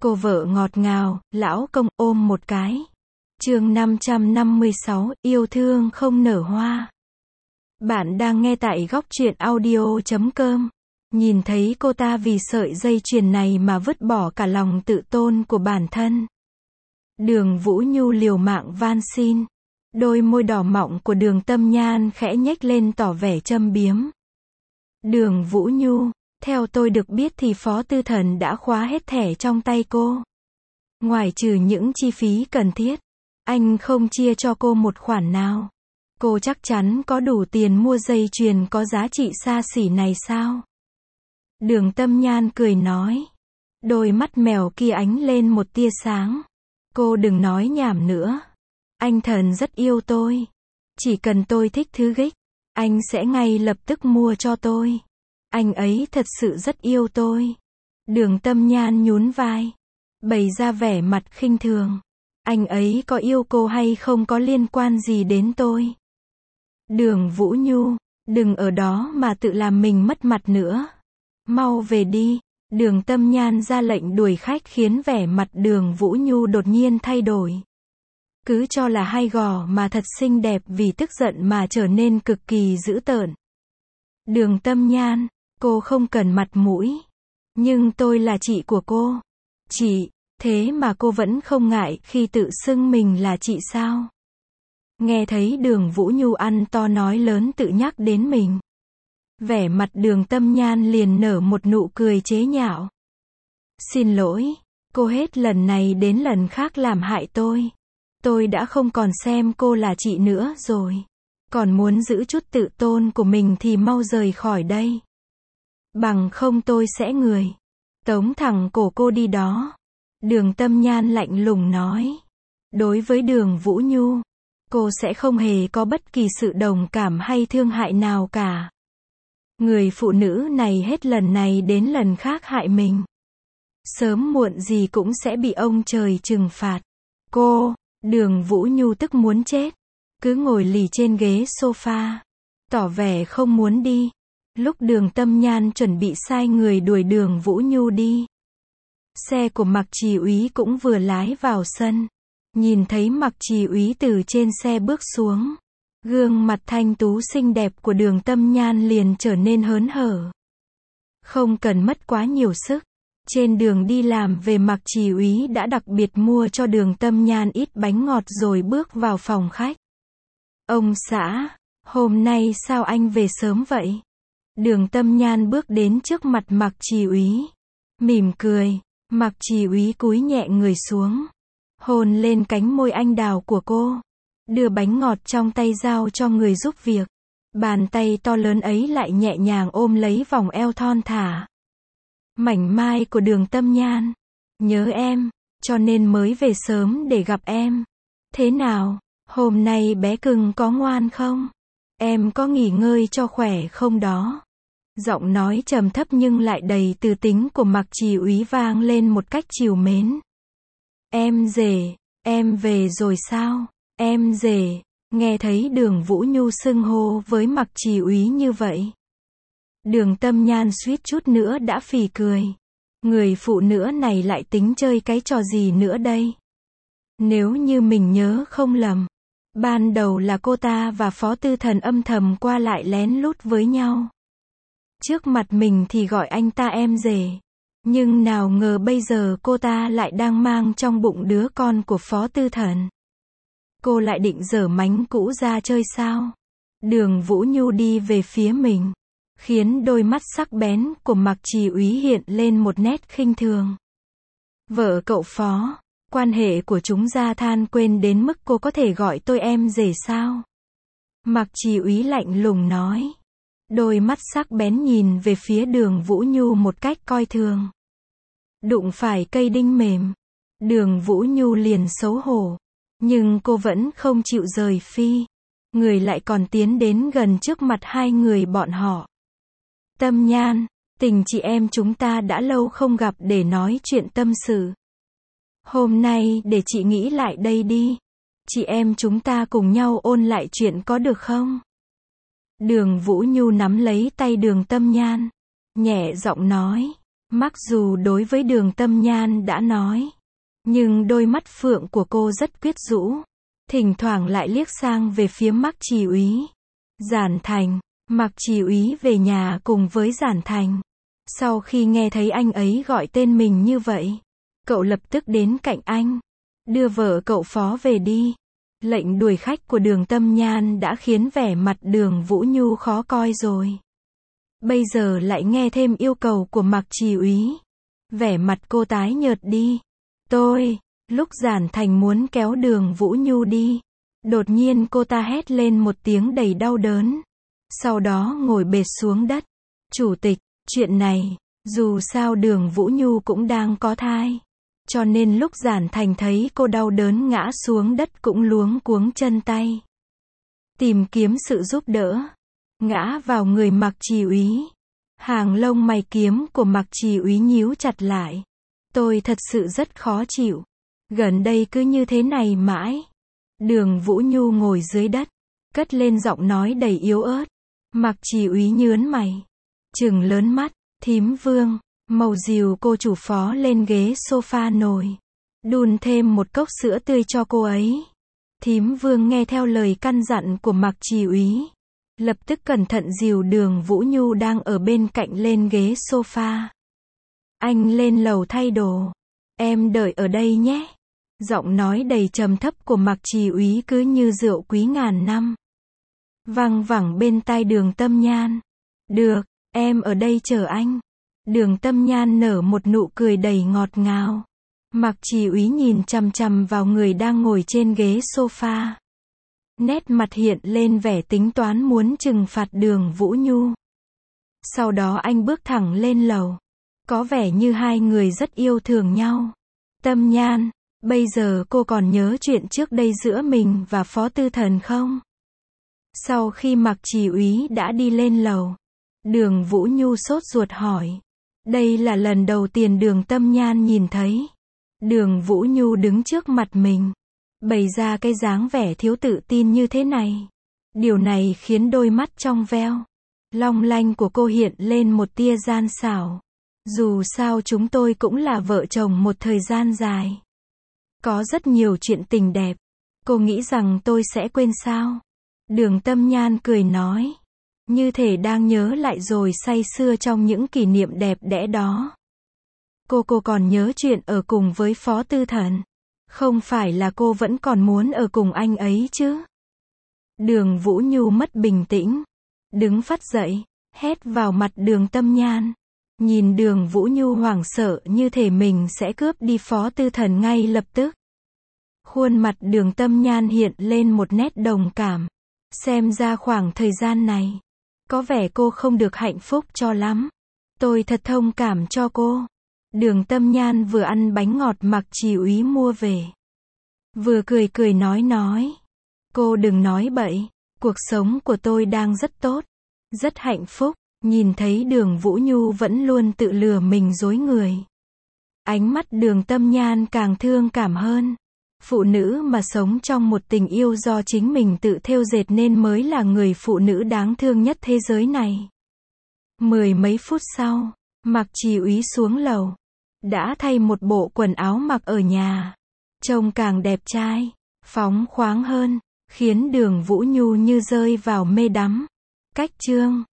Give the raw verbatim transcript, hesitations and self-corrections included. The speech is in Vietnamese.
Cô vợ ngọt ngào, lão công ôm một cái. Chương năm trăm năm mươi sáu, yêu thương không nở hoa. Bạn đang nghe tại góc truyện audio chấm com. Nhìn thấy cô ta vì sợi dây chuyền này mà vứt bỏ cả lòng tự tôn của bản thân. Đường Vũ Nhu liều mạng van xin. Đôi môi đỏ mọng của Đường Tâm Nhan khẽ nhếch lên tỏ vẻ châm biếm. Đường Vũ Nhu, theo tôi được biết thì Phó Tư Thần đã khóa hết thẻ trong tay cô. Ngoài trừ những chi phí cần thiết, anh không chia cho cô một khoản nào. Cô chắc chắn có đủ tiền mua dây chuyền có giá trị xa xỉ này sao? Đường Tâm Nhan cười nói. Đôi mắt mèo kia ánh lên một tia sáng. Cô đừng nói nhảm nữa. Anh Thần rất yêu tôi. Chỉ cần tôi thích thứ ghích, anh sẽ ngay lập tức mua cho tôi. Anh ấy thật sự rất yêu tôi. Đường Tâm Nhan nhún vai, bày ra vẻ mặt khinh thường. Anh ấy có yêu cô hay không có liên quan gì đến tôi. Đường Vũ Nhu, đừng ở đó mà tự làm mình mất mặt nữa. Mau về đi. Đường Tâm Nhan ra lệnh đuổi khách khiến vẻ mặt Đường Vũ Nhu đột nhiên thay đổi. Cứ cho là hai gò mà thật xinh đẹp vì tức giận mà trở nên cực kỳ dữ tợn. Đường Tâm Nhan, cô không cần mặt mũi. Nhưng tôi là chị của cô. Chị, thế mà cô vẫn không ngại khi tự xưng mình là chị sao? Nghe thấy Đường Vũ Nhu ăn to nói lớn tự nhắc đến mình. Vẻ mặt Đường Tâm Nhan liền nở một nụ cười chế nhạo. Xin lỗi, cô hết lần này đến lần khác làm hại tôi. Tôi đã không còn xem cô là chị nữa rồi. Còn muốn giữ chút tự tôn của mình thì mau rời khỏi đây. Bằng không tôi sẽ người. Tống thẳng cổ cô đi đó. Đường Tâm Nhan lạnh lùng nói. Đối với Đường Vũ Nhu, cô sẽ không hề có bất kỳ sự đồng cảm hay thương hại nào cả. Người phụ nữ này hết lần này đến lần khác hại mình. Sớm muộn gì cũng sẽ bị ông trời trừng phạt. Cô, Đường Vũ Nhu tức muốn chết. Cứ ngồi lì trên ghế sofa. Tỏ vẻ không muốn đi. Lúc Đường Tâm Nhan chuẩn bị sai người đuổi Đường Vũ Nhu đi. Xe của Mạc Trì Úy cũng vừa lái vào sân. Nhìn thấy Mạc Trì Úy từ trên xe bước xuống. Gương mặt thanh tú xinh đẹp của Đường Tâm Nhan liền trở nên hớn hở. Không cần mất quá nhiều sức. Trên đường đi làm về Mạc Trì Úy đã đặc biệt mua cho Đường Tâm Nhan ít bánh ngọt rồi bước vào phòng khách. Ông xã, hôm nay sao anh về sớm vậy? Đường Tâm Nhan bước đến trước mặt Mạc Trì Úy. Mỉm cười, Mạc Trì Úy cúi nhẹ người xuống. Hôn lên cánh môi anh đào của cô. Đưa bánh ngọt trong tay giao cho người giúp việc. Bàn tay to lớn ấy lại nhẹ nhàng ôm lấy vòng eo thon thả. Mảnh mai của Đường Tâm Nhan. Nhớ em, cho nên mới về sớm để gặp em. Thế nào, hôm nay bé cưng có ngoan không? Em có nghỉ ngơi cho khỏe không đó? Giọng nói trầm thấp nhưng lại đầy từ tính của Mạc Trì Úy vang lên một cách trìu mến. Em rể, em về rồi sao? Em rể, nghe thấy Đường Vũ Nhu xưng hô với Mạc Trì Úy như vậy. Đường Tâm Nhan suýt chút nữa đã phì cười. Người phụ nữ này lại tính chơi cái trò gì nữa đây? Nếu như mình nhớ không lầm, ban đầu là cô ta và Phó Tư Thần âm thầm qua lại lén lút với nhau. Trước mặt mình thì gọi anh ta em rể. Nhưng nào ngờ bây giờ cô ta lại đang mang trong bụng đứa con của Phó Tư Thần. Cô lại định giở mánh cũ ra chơi sao? Đường Vũ Nhu đi về phía mình, khiến đôi mắt sắc bén của Mạc Trì Úy hiện lên một nét khinh thường. Vợ cậu Phó, quan hệ của chúng gia than quên đến mức cô có thể gọi tôi em rể sao? Mạc Trì Úy lạnh lùng nói. Đôi mắt sắc bén nhìn về phía Đường Vũ Nhu một cách coi thường. Đụng phải cây đinh mềm. Đường Vũ Nhu liền xấu hổ. Nhưng cô vẫn không chịu rời phi. Người lại còn tiến đến gần trước mặt hai người bọn họ. Tâm Nhan, tình chị em chúng ta đã lâu không gặp để nói chuyện tâm sự. Hôm nay để chị nghĩ lại đây đi. Chị em chúng ta cùng nhau ôn lại chuyện có được không? Đường Vũ Nhu nắm lấy tay Đường Tâm Nhan. Nhẹ giọng nói. Mặc dù đối với Đường Tâm Nhan đã nói, nhưng đôi mắt phượng của cô rất quyến rũ, thỉnh thoảng lại liếc sang về phía Mạc Chỉ Úy. Giản Thành, Mạc Chỉ Úy về nhà cùng với Giản Thành. Sau khi nghe thấy anh ấy gọi tên mình như vậy, cậu lập tức đến cạnh anh, đưa vợ cậu Phó về đi. Lệnh đuổi khách của Đường Tâm Nhan đã khiến vẻ mặt Đường Vũ Nhu khó coi rồi. Bây giờ lại nghe thêm yêu cầu của Mạc Chỉ Úy. Vẻ mặt cô tái nhợt đi. Tôi, lúc Giản Thành muốn kéo Đường Vũ Nhu đi, đột nhiên cô ta hét lên một tiếng đầy đau đớn. Sau đó ngồi bệt xuống đất. Chủ tịch, chuyện này, dù sao Đường Vũ Nhu cũng đang có thai. Cho nên lúc Giản Thành thấy cô đau đớn ngã xuống đất cũng luống cuống chân tay. Tìm kiếm sự giúp đỡ. Ngã vào người Mạc Chỉ Úy. Hàng lông mày kiếm của Mạc Chỉ Úy nhíu chặt lại. Tôi thật sự rất khó chịu. Gần đây cứ như thế này mãi. Đường Vũ Nhu ngồi dưới đất, cất lên giọng nói đầy yếu ớt. Mạc Chỉ Úy nhớn mày, trừng lớn mắt. Thím Vương, màu dìu cô chủ Phó lên ghế sofa nồi, đun thêm một cốc sữa tươi cho cô ấy. Thím Vương nghe theo lời căn dặn của Mạc Chỉ Úy, lập tức cẩn thận dìu Đường Vũ Nhu đang ở bên cạnh lên ghế sofa. Anh lên lầu thay đồ, em đợi ở đây nhé. Giọng nói đầy trầm thấp của Mạc Chỉ Úy cứ như rượu quý ngàn năm, văng vẳng bên tai Đường Tâm Nhan. Được, em ở đây chờ anh. Đường Tâm Nhan nở một nụ cười đầy ngọt ngào. Mạc Chỉ Úy nhìn chằm chằm vào người đang ngồi trên ghế sofa. Nét mặt hiện lên vẻ tính toán muốn trừng phạt Đường Vũ Nhu. Sau đó anh bước thẳng lên lầu. Có vẻ như hai người rất yêu thương nhau. Tâm Nhan, bây giờ cô còn nhớ chuyện trước đây giữa mình và Phó Tư Thần không? Sau khi Mạc Chỉ Úy đã đi lên lầu, Đường Vũ Nhu sốt ruột hỏi. Đây là lần đầu tiên Đường Tâm Nhan nhìn thấy Đường Vũ Nhu đứng trước mặt mình, bày ra cái dáng vẻ thiếu tự tin như thế này. Điều này khiến đôi mắt trong veo, long lanh của cô hiện lên một tia gian xảo. Dù sao chúng tôi cũng là vợ chồng một thời gian dài. Có rất nhiều chuyện tình đẹp. Cô nghĩ rằng tôi sẽ quên sao? Đường Tâm Nhan cười nói. Như thể đang nhớ lại rồi say sưa trong những kỷ niệm đẹp đẽ đó. Cô cô còn nhớ chuyện ở cùng với Phó Tư Thần. Không phải là cô vẫn còn muốn ở cùng anh ấy chứ? Đường Vũ Nhu mất bình tĩnh, đứng phắt dậy, hét vào mặt Đường Tâm Nhan. Nhìn Đường Vũ Nhu hoảng sợ như thể mình sẽ cướp đi Phó Tư Thần ngay lập tức. Khuôn mặt Đường Tâm Nhan hiện lên một nét đồng cảm. Xem ra khoảng thời gian này, có vẻ cô không được hạnh phúc cho lắm. Tôi thật thông cảm cho cô. Đường Tâm Nhan vừa ăn bánh ngọt Mạc Chỉ Úy mua về, vừa cười cười nói nói. Cô đừng nói bậy, cuộc sống của tôi đang rất tốt, rất hạnh phúc. Nhìn thấy Đường Vũ Nhu vẫn luôn tự lừa mình dối người, ánh mắt Đường Tâm Nhan càng thương cảm hơn. Phụ nữ mà sống trong một tình yêu do chính mình tự thêu dệt nên mới là người phụ nữ đáng thương nhất thế giới này. Mười mấy phút sau, Mạc Chỉ Úy xuống lầu, đã thay một bộ quần áo mặc ở nhà, trông càng đẹp trai, phóng khoáng hơn, khiến Đường Vũ Nhu như rơi vào mê đắm. Cách chương